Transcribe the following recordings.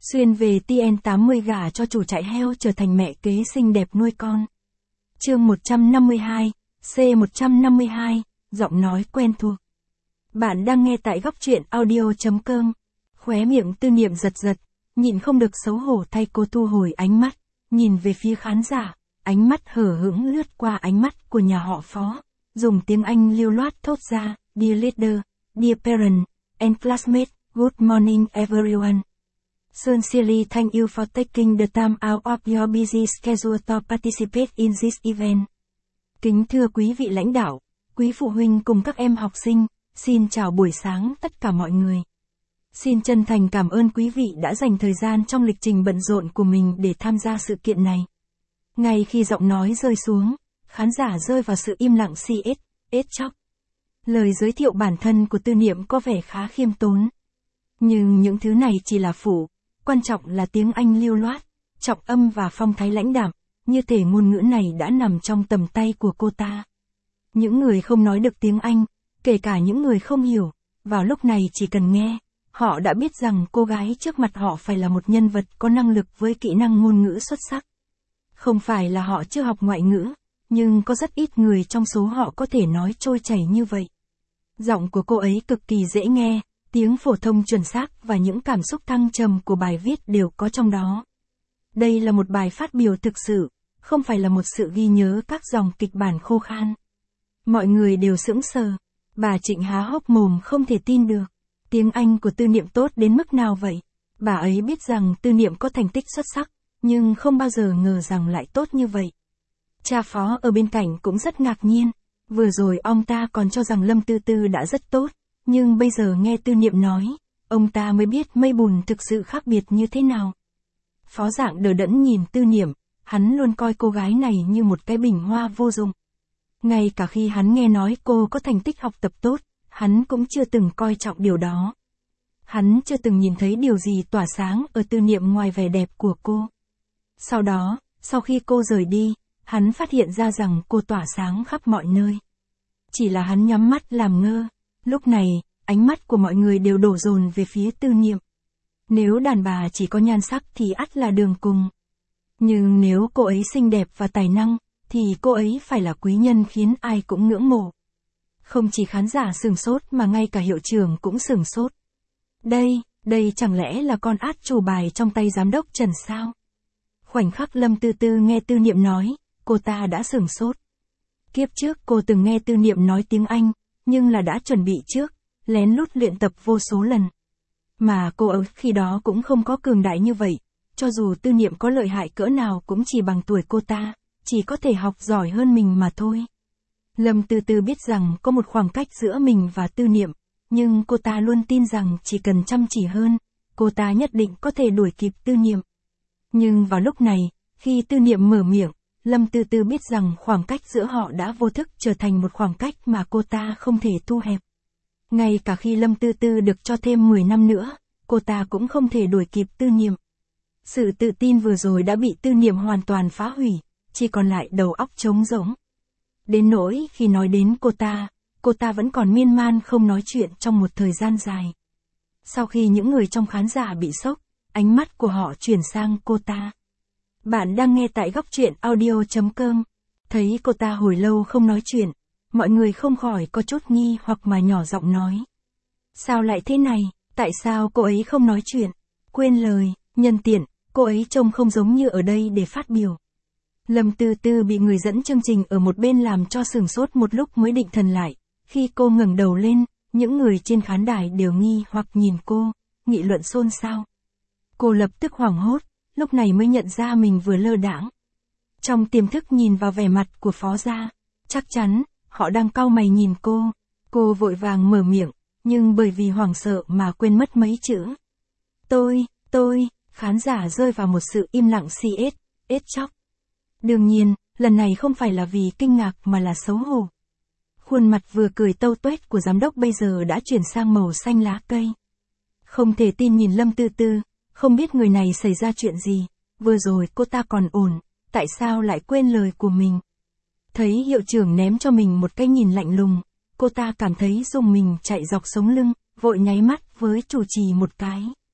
Xuyên về TN80 gả cho chủ trại heo trở thành mẹ kế xinh đẹp nuôi con. Chương 152, C152, giọng nói quen thuộc. Bạn đang nghe tại góc truyện audio.com. Khóe miệng Tư Niệm giật giật, nhịn không được xấu hổ thay cô thu hồi ánh mắt, nhìn về phía khán giả, ánh mắt hở hững lướt qua ánh mắt của nhà họ Phó, dùng tiếng Anh lưu loát thốt ra, Dear Leader, Dear Parent, and Classmate, Good morning everyone. Sincerely thank you for taking the time out of your busy schedule to participate in this event. Kính thưa quý vị lãnh đạo, quý phụ huynh cùng các em học sinh, xin chào buổi sáng tất cả mọi người. Xin chân thành cảm ơn quý vị đã dành thời gian trong lịch trình bận rộn của mình để tham gia sự kiện này. Ngay khi giọng nói rơi xuống, khán giả rơi vào sự im lặng chốc. Lời giới thiệu bản thân của Tư Niệm có vẻ khá khiêm tốn. Nhưng những thứ này chỉ là phụ, quan trọng là tiếng Anh lưu loát, trọng âm và phong thái lãnh đạm, như thể ngôn ngữ này đã nằm trong tầm tay của cô ta. Những người không nói được tiếng Anh, kể cả những người không hiểu, vào lúc này chỉ cần nghe, họ đã biết rằng cô gái trước mặt họ phải là một nhân vật có năng lực với kỹ năng ngôn ngữ xuất sắc. Không phải là họ chưa học ngoại ngữ, nhưng có rất ít người trong số họ có thể nói trôi chảy như vậy. Giọng của cô ấy cực kỳ dễ nghe, tiếng phổ thông chuẩn xác và những cảm xúc thăng trầm của bài viết đều có trong đó. Đây là một bài phát biểu thực sự, không phải là một sự ghi nhớ các dòng kịch bản khô khan. Mọi người đều sững sờ, bà Trịnh há hốc mồm không thể tin được. Tiếng Anh của Tư Niệm tốt đến mức nào vậy? Bà ấy biết rằng Tư Niệm có thành tích xuất sắc, nhưng không bao giờ ngờ rằng lại tốt như vậy. Cha Phó ở bên cạnh cũng rất ngạc nhiên. Vừa rồi ông ta còn cho rằng Lâm Tư Tư đã rất tốt, nhưng bây giờ nghe Tư Niệm nói, ông ta mới biết Mây Bùn thực sự khác biệt như thế nào. Phó Dạng đờ đẫn nhìn Tư Niệm, hắn luôn coi cô gái này như một cái bình hoa vô dụng. Ngay cả khi hắn nghe nói cô có thành tích học tập tốt, hắn cũng chưa từng coi trọng điều đó. Hắn chưa từng nhìn thấy điều gì tỏa sáng ở Tư Niệm ngoài vẻ đẹp của cô. Sau đó, sau khi cô rời đi, hắn phát hiện ra rằng cô tỏa sáng khắp mọi nơi. Chỉ là hắn nhắm mắt làm ngơ. Lúc này, ánh mắt của mọi người đều đổ dồn về phía Tư Niệm. Nếu đàn bà chỉ có nhan sắc thì ắt là đường cùng. Nhưng nếu cô ấy xinh đẹp và tài năng, thì cô ấy phải là quý nhân khiến ai cũng ngưỡng mộ. Không chỉ khán giả sửng sốt mà ngay cả hiệu trưởng cũng sửng sốt. Đây chẳng lẽ là con át chủ bài trong tay giám đốc Trần sao? Khoảnh khắc Lâm Tư Tư nghe Tư Niệm nói, cô ta đã sửng sốt. Kiếp trước cô từng nghe Tư Niệm nói tiếng Anh, nhưng là đã chuẩn bị trước, lén lút luyện tập vô số lần. Mà cô ấy khi đó cũng không có cường đại như vậy, cho dù Tư Niệm có lợi hại cỡ nào cũng chỉ bằng tuổi cô ta, chỉ có thể học giỏi hơn mình mà thôi. Lâm Tư Tư biết rằng có một khoảng cách giữa mình và Tư Niệm, nhưng cô ta luôn tin rằng chỉ cần chăm chỉ hơn, cô ta nhất định có thể đuổi kịp Tư Niệm. Nhưng vào lúc này, khi Tư Niệm mở miệng, Lâm Tư Tư biết rằng khoảng cách giữa họ đã vô thức trở thành một khoảng cách mà cô ta không thể thu hẹp. Ngay cả khi Lâm Tư Tư được cho thêm 10 năm nữa, cô ta cũng không thể đuổi kịp Tư Niệm. Sự tự tin vừa rồi đã bị Tư Niệm hoàn toàn phá hủy, chỉ còn lại đầu óc trống rỗng. Đến nỗi khi nói đến cô ta vẫn còn miên man không nói chuyện trong một thời gian dài. Sau khi những người trong khán giả bị sốc, ánh mắt của họ chuyển sang cô ta. Bạn đang nghe tại góc truyện audio.com. Thấy cô ta hồi lâu không nói chuyện, mọi người không khỏi có chút nghi hoặc mà nhỏ giọng nói. Sao lại thế này, tại sao cô ấy không nói chuyện? Quên lời, nhân tiện, cô ấy trông không giống như ở đây để phát biểu. Lâm Tư Tư bị người dẫn chương trình ở một bên làm cho sửng sốt một lúc mới định thần lại. Khi cô ngẩng đầu lên, những người trên khán đài đều nghi hoặc nhìn cô, nghị luận xôn xao. Cô lập tức hoảng hốt, lúc này mới nhận ra mình vừa lơ đãng. Trong tiềm thức nhìn vào vẻ mặt của Phó gia, chắc chắn, họ đang cau mày nhìn cô. Cô vội vàng mở miệng, nhưng bởi vì hoảng sợ mà quên mất mấy chữ. Khán giả rơi vào một sự im lặng chốc. Đương nhiên, lần này không phải là vì kinh ngạc mà là xấu hổ. Khuôn mặt vừa cười tâu tuét của giám đốc bây giờ đã chuyển sang màu xanh lá cây. Không thể tin nhìn Lâm Tư Tư, không biết người này xảy ra chuyện gì, vừa rồi cô ta còn ổn, tại sao lại quên lời của mình. Thấy hiệu trưởng ném cho mình một cái nhìn lạnh lùng, cô ta cảm thấy rùng mình chạy dọc sống lưng, vội nháy mắt với chủ trì một cái.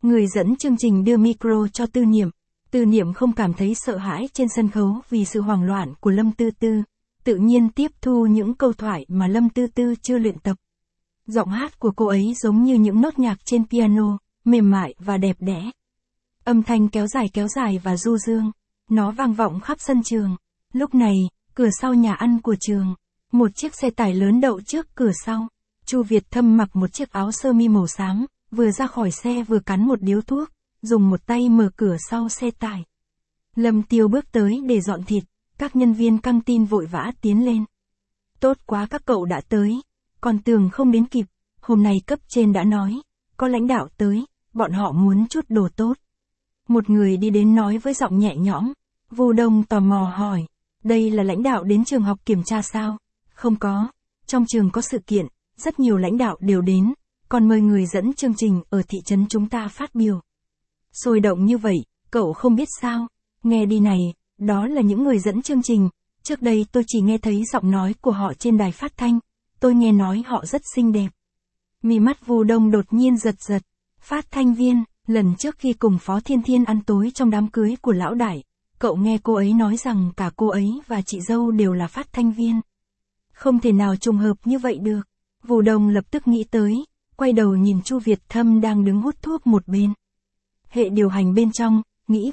Người dẫn chương trình đưa micro cho Tư Niệm. Tư Niệm không cảm thấy sợ hãi trên sân khấu vì sự hoảng loạn của Lâm Tư Tư, tự nhiên tiếp thu những câu thoại mà Lâm Tư Tư chưa luyện tập. Giọng hát của cô ấy giống như những nốt nhạc trên piano, mềm mại và đẹp đẽ. Âm thanh kéo dài và du dương, nó vang vọng khắp sân trường. Lúc này, cửa sau nhà ăn của trường, một chiếc xe tải lớn đậu trước cửa sau. Chu Việt Thâm mặc một chiếc áo sơ mi màu xám, vừa ra khỏi xe vừa cắn một điếu thuốc, dùng một tay mở cửa sau xe tải. Lâm Tiêu bước tới để dọn thịt, các nhân viên căng tin vội vã tiến lên. Tốt quá các cậu đã tới, còn tưởng không đến kịp, hôm nay cấp trên đã nói, có lãnh đạo tới, bọn họ muốn chút đồ tốt. Một người đi đến nói với giọng nhẹ nhõm. Vu Đông tò mò hỏi, đây là lãnh đạo đến trường học kiểm tra sao? Không có, trong trường có sự kiện, rất nhiều lãnh đạo đều đến, còn mời người dẫn chương trình ở thị trấn chúng ta phát biểu. Sôi động như vậy, cậu không biết sao? Nghe đi này, đó là những người dẫn chương trình, trước đây tôi chỉ nghe thấy giọng nói của họ trên đài phát thanh, tôi nghe nói họ rất xinh đẹp. Mí mắt Vu Đông đột nhiên giật giật. Phát thanh viên, lần trước khi cùng Phó Thiên Thiên ăn tối trong đám cưới của lão đại, cậu nghe cô ấy nói rằng cả cô ấy và chị dâu đều là phát thanh viên. Không thể nào trùng hợp như vậy được. Vu Đông lập tức nghĩ tới, quay đầu nhìn Chu Việt Thâm đang đứng hút thuốc một bên. Hệ điều hành bên trong, nghĩ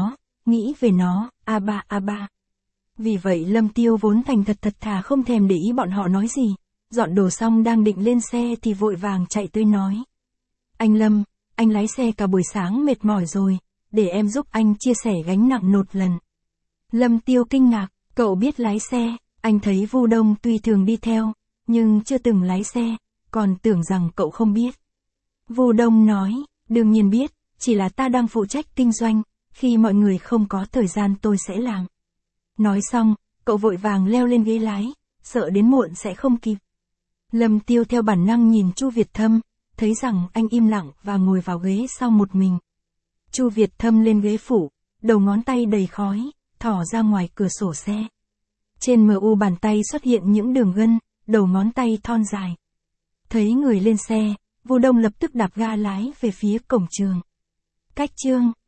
về nó, a ba. Vì vậy Lâm Tiêu vốn thành thật thà không thèm để ý bọn họ nói gì, dọn đồ xong đang định lên xe thì vội vàng chạy tới nói. Anh Lâm, anh lái xe cả buổi sáng mệt mỏi rồi, để em giúp anh chia sẻ gánh nặng nốt lần. Lâm Tiêu kinh ngạc, cậu biết lái xe, anh thấy Vu Đông tuy thường đi theo, nhưng chưa từng lái xe, còn tưởng rằng cậu không biết. Vu Đông nói, đương nhiên biết, chỉ là ta đang phụ trách kinh doanh, khi mọi người không có thời gian tôi sẽ làm. Nói xong, cậu vội vàng leo lên ghế lái, sợ đến muộn sẽ không kịp. Lâm Tiêu theo bản năng nhìn Chu Việt Thâm, thấy rằng anh im lặng và ngồi vào ghế sau một mình. Chu Việt Thâm lên ghế phụ, đầu ngón tay đầy khói, thỏ ra ngoài cửa sổ xe. Trên mu bàn tay xuất hiện những đường gân, đầu ngón tay thon dài. Thấy người lên xe, Vu Đông lập tức đạp ga lái về phía cổng trường. Cách chương